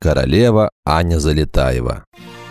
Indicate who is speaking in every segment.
Speaker 1: Королева Аня Залетаева.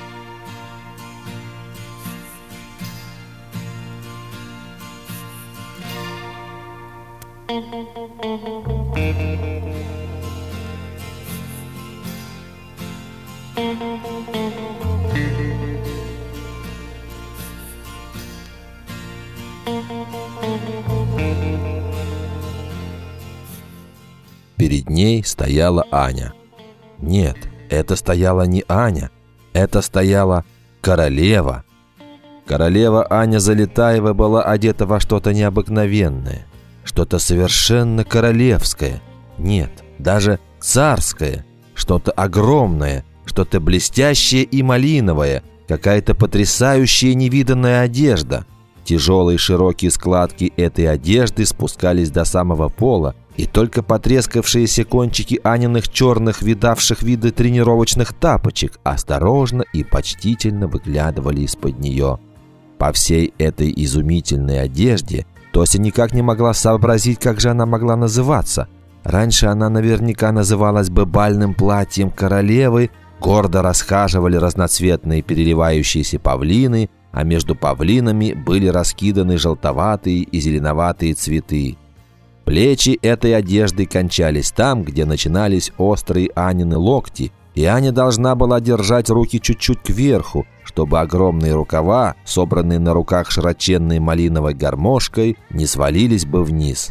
Speaker 1: Перед ней стояла Аня. Нет, это стояла не Аня, это стояла королева. Королева Аня Залетаева была одета во что-то необыкновенное, что-то совершенно королевское, нет, даже царское, что-то огромное, что-то блестящее и малиновое, какая-то потрясающая невиданная одежда. Тяжелые широкие складки этой одежды спускались до самого пола, и только потрескавшиеся кончики Аниных черных, видавших виды тренировочных тапочек, осторожно и почтительно выглядывали из-под нее. По всей этой изумительной одежде Тося никак не могла сообразить, как же она могла называться. Раньше она наверняка называлась бы бальным платьем королевы, гордо расхаживали разноцветные переливающиеся павлины, а между павлинами были раскиданы желтоватые и зеленоватые цветы. Плечи этой одежды кончались там, где начинались острые Анины локти, и Аня должна была держать руки чуть-чуть кверху, чтобы огромные рукава, собранные на руках широченной малиновой гармошкой, не свалились бы вниз.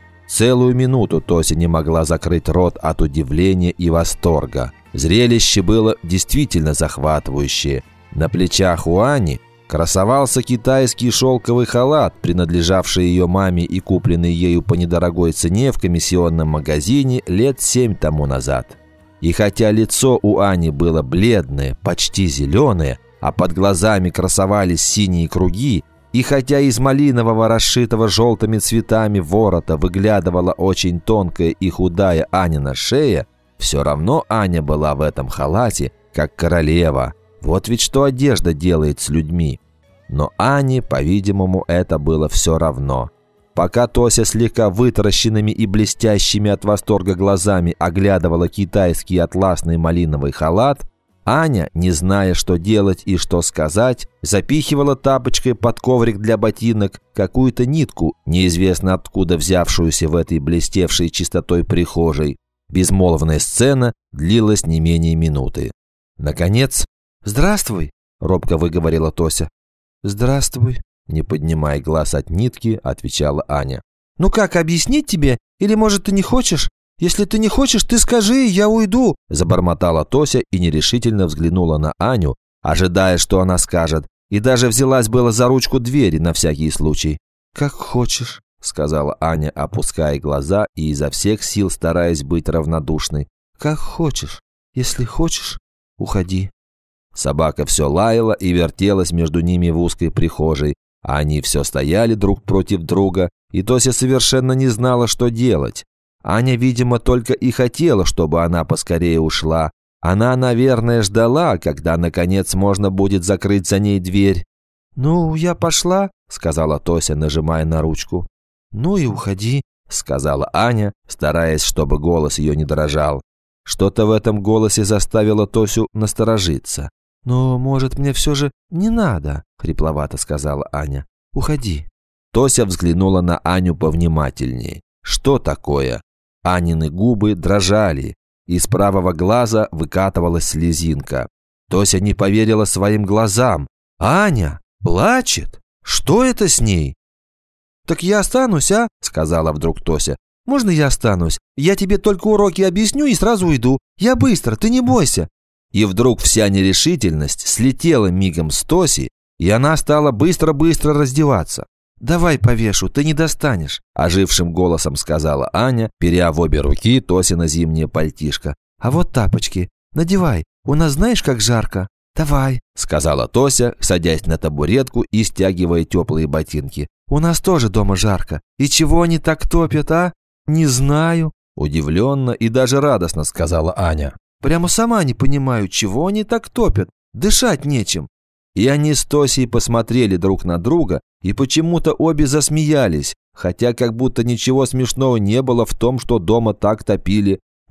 Speaker 1: Целую минуту Тося не могла закрыть рот от удивления и восторга. Зрелище было действительно захватывающее. На плечах у Ани красовался китайский шелковый халат, принадлежавший ее маме и купленный ею по недорогой цене в комиссионном магазине лет 7 тому назад. И хотя лицо у Ани было бледное, почти зеленое, а под глазами красовались синие круги, и хотя из малинового, расшитого желтыми цветами ворота выглядывала очень тонкая и худая Анина шея, все равно Аня была в этом халате, как королева. Вот ведь что одежда делает с людьми. Но Ане, по-видимому, это было все равно. Пока Тося слегка вытаращенными и блестящими от восторга глазами оглядывала китайский атласный малиновый халат, Аня, не зная, что делать и что сказать, запихивала тапочкой под коврик для ботинок какую-то нитку, неизвестно откуда взявшуюся в этой блестевшей чистотой прихожей. Безмолвная сцена длилась не менее минуты. Наконец: «Здравствуй», – робко выговорила Тося. «Здравствуй», – не поднимая глаз от нитки, отвечала Аня. «Ну как, объяснить тебе? Или, может, ты не хочешь? Если ты не хочешь, ты скажи, я уйду», – забормотала Тося и нерешительно взглянула на Аню, ожидая, что она скажет, и даже взялась было за ручку двери на всякий случай. «Как хочешь», – сказала Аня, опуская глаза и изо всех сил стараясь быть равнодушной. «Как хочешь. Если хочешь, уходи». Собака все лаяла и вертелась между ними в узкой прихожей, а они все стояли друг против друга, и Тося совершенно не знала, что делать. Аня, видимо, только и хотела, чтобы она поскорее ушла. Она, наверное, ждала, когда, наконец, можно будет закрыть за ней дверь. «Ну, я пошла», — сказала Тося, нажимая на ручку. «Ну и уходи», — сказала Аня, стараясь, чтобы голос ее не дрожал. Что-то в этом голосе заставило Тосю насторожиться. «Но, может, мне все же не надо», — хрипловато сказала Аня. «Уходи». Тося взглянула на Аню повнимательнее. Что такое? Анины губы дрожали, из правого глаза выкатывалась слезинка. Тося не поверила своим глазам. «Аня плачет? Что это с ней?» «Так я останусь, а?» — сказала вдруг Тося. «Можно я останусь? Я тебе только уроки объясню и сразу уйду. Я быстро, ты не бойся». И вдруг вся нерешительность слетела мигом с Тоси, и она стала быстро-быстро раздеваться. «Давай повешу, ты не достанешь», – ожившим голосом сказала Аня, беря в обе руки Тосина зимнее пальтишко. «А вот тапочки. Надевай, у нас знаешь, как жарко?» «Давай», – сказала Тося, садясь на табуретку и стягивая теплые ботинки. «У нас тоже дома жарко. И чего они так топят, а?» «Не знаю», – удивленно и даже радостно сказала Аня. «Прямо сама не понимаю, чего они так топят. Дышать нечем». И они с Тосей посмотрели друг на друга и почему-то обе засмеялись, хотя как будто ничего смешного не было в том, что дома так топили.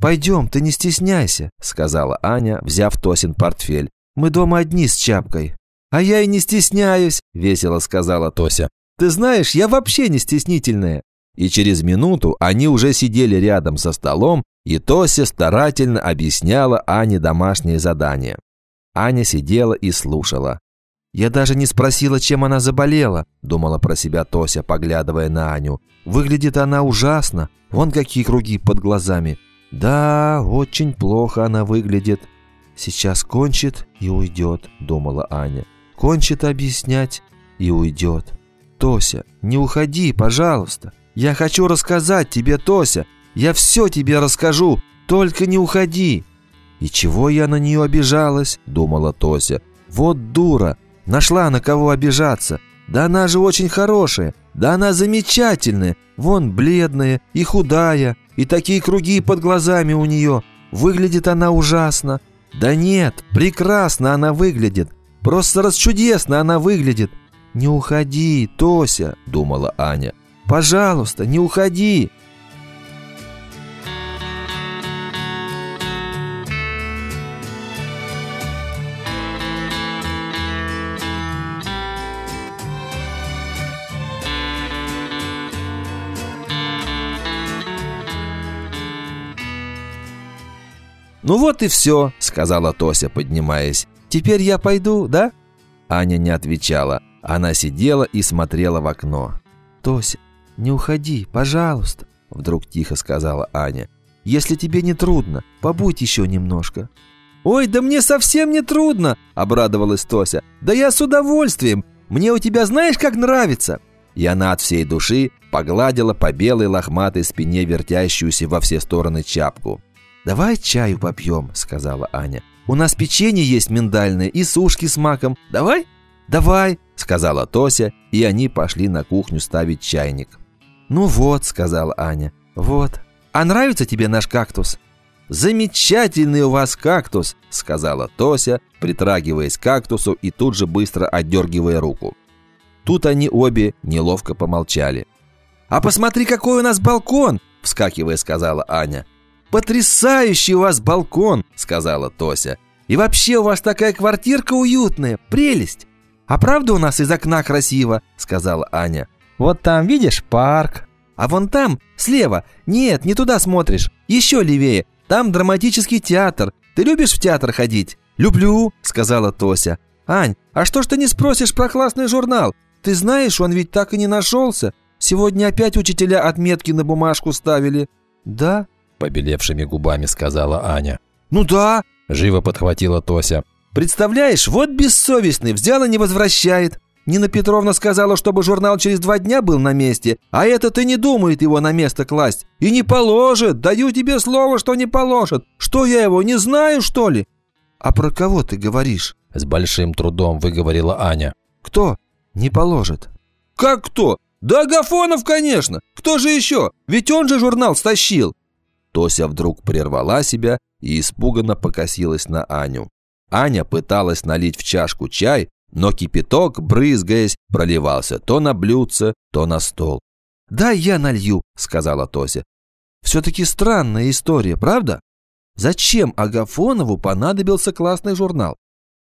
Speaker 2: «Пойдем, ты не стесняйся», — сказала Аня, взяв Тосин портфель. «Мы дома одни с Чапкой». «А я и не стесняюсь», — весело сказала Тося. «Ты знаешь, я вообще не стеснительная». И через минуту они уже сидели рядом со столом, и Тося старательно объясняла Ане домашнее задание. Аня сидела и слушала. «Я даже не спросила, чем она заболела», — думала про себя Тося, поглядывая на Аню. «Выглядит она ужасно. Вон какие круги под глазами. Да, очень плохо она выглядит. Сейчас кончит и уйдет», — думала Аня. «Кончит объяснять и уйдет. Тося, не уходи, пожалуйста. Я хочу рассказать тебе, Тося. Я все тебе расскажу, только не уходи». «И чего я на нее обижалась?» — думала Тося. «Вот дура, нашла на кого обижаться. Да она же очень хорошая, да она замечательная. Вон бледная и худая, и такие круги под глазами у нее. Выглядит она ужасно. Да нет, прекрасно она выглядит. Просто расчудесно она выглядит. Не уходи, Тося», — думала Аня. «Пожалуйста, не уходи». «Ну вот и все», — сказала Тося, поднимаясь. «Теперь я пойду, да?» Аня не отвечала. Она сидела и смотрела в окно. «Тося, не уходи, пожалуйста», — вдруг тихо сказала Аня. «Если тебе не трудно, побудь еще немножко». «Ой, да мне совсем не трудно», — обрадовалась Тося. «Да я с удовольствием. Мне у тебя знаешь, как нравится?» И она от всей души погладила по белой лохматой спине вертящуюся во все стороны Чапку. «Давай чаю попьем», — сказала Аня. «У нас печенье есть миндальное и сушки с маком. Давай?» «Давай», — сказала Тося, и они пошли на кухню ставить чайник. «Ну вот», — сказала Аня, — «вот. А нравится тебе наш кактус?» «Замечательный у вас кактус», — сказала Тося, притрагиваясь к кактусу и тут же быстро отдергивая руку. Тут они обе неловко помолчали. «А посмотри, какой у нас балкон!» — вскакивая, сказала Аня. «Потрясающий у вас балкон!» — сказала Тося. «И вообще у вас такая квартирка уютная, прелесть!» «А правда у нас из окна красиво?» — сказала Аня. «Вот там, видишь, парк. А вон там, слева, нет, не туда смотришь, еще левее, там драматический театр. Ты любишь в театр ходить?» «Люблю», — сказала Тося. «Ань, а что ж ты не спросишь про классный журнал? Ты знаешь, он ведь так и не нашелся. Сегодня опять учителя отметки на бумажку ставили». «Да?» — побелевшими губами сказала Аня. «Ну да», — живо подхватила Тося. «Представляешь, вот бессовестный, взял и не возвращает. Нина Петровна сказала, чтобы журнал через 2 дня был на месте, а этот и не думает его на место класть. И не положит, даю тебе слово, что не положит. Что я его, не знаю, что ли?» «А про кого ты говоришь?» — с большим трудом выговорила Аня. «Кто не положит?» «Как кто? Да Агафонов, конечно! Кто же еще? Ведь он же журнал стащил!» Тося вдруг прервала себя и испуганно покосилась на Аню. Аня пыталась налить в чашку чай, но кипяток, брызгаясь, проливался то на блюдце, то на стол. «Дай я налью», — сказала Тося. «Все-таки странная история, правда? Зачем Агафонову понадобился классный журнал?»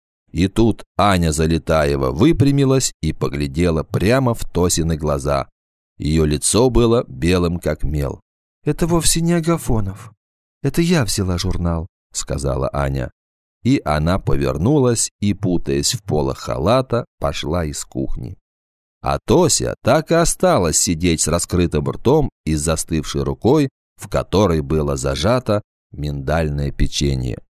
Speaker 2: И тут Аня Залетаева выпрямилась и поглядела прямо в Тосины глаза. Ее лицо было белым как мел. «Это вовсе не Агафонов. Это я взяла журнал», — сказала Аня. И она повернулась и, путаясь в полах халата, пошла из кухни. А Тося так и осталась сидеть с раскрытым ртом и с застывшей рукой, в которой было зажато миндальное печенье.